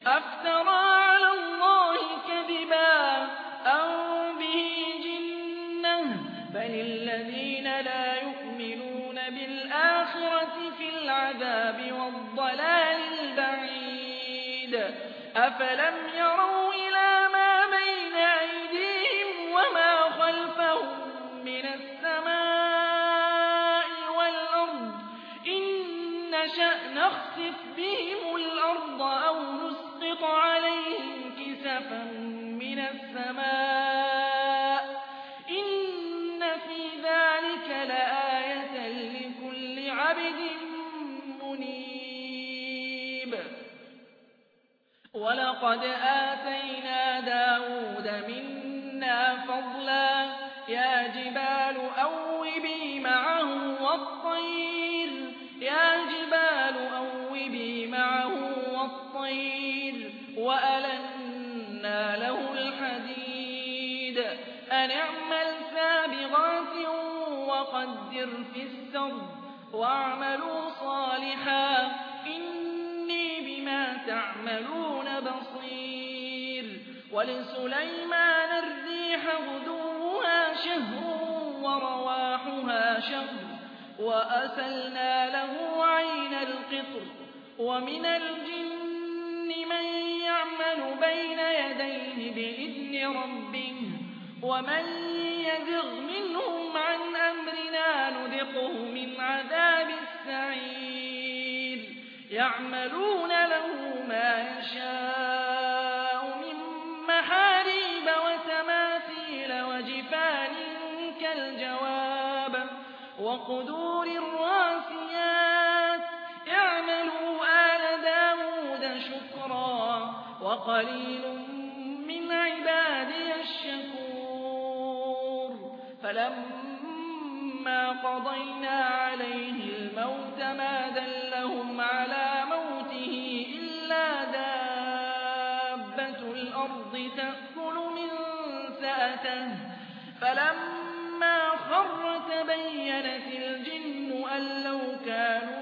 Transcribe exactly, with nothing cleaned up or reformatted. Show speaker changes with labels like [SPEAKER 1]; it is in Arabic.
[SPEAKER 1] أفترى على الله كذبا أم به جنة بل الذين لا يؤمنون بالآخرة في العذاب والضلال البعيد أفلم يروا إلى ما بين أيديهم وما خلفهم من السماء والأرض إن نشأ نخسف بهم الأرض أو نسقط عليهم كسفا من السماء إن في ذلك لآية لكل عبد منيب ولقد آتينا داود منا فضلا يا جبال أوبي معه والطير يا جبال أوبي معه والطير وألنا له الحديد أن اعمل سابغات وقدر في السرد واعملوا صالحا إني بما تعملون بصير ولسليمان الريح غدوها شهر ورواحها شهر وأسلنا له عين القطر ومن الجن من يعمل بين يديه بإذن ربه ومن يزغ منهم عن أمرنا نذقه من عذاب السعير يعملون له ما يشاء من محاريب وتماثيل وجفان كالجواب وقدور الراسيات اعملوا آل داود شكرا وقليل من عبادي الشكور فلما قضينا عليه الموت ما دلهم على موته إلا دابة الأرض تأكل من سأته فلما خر تبينت الجن أن لو كانوا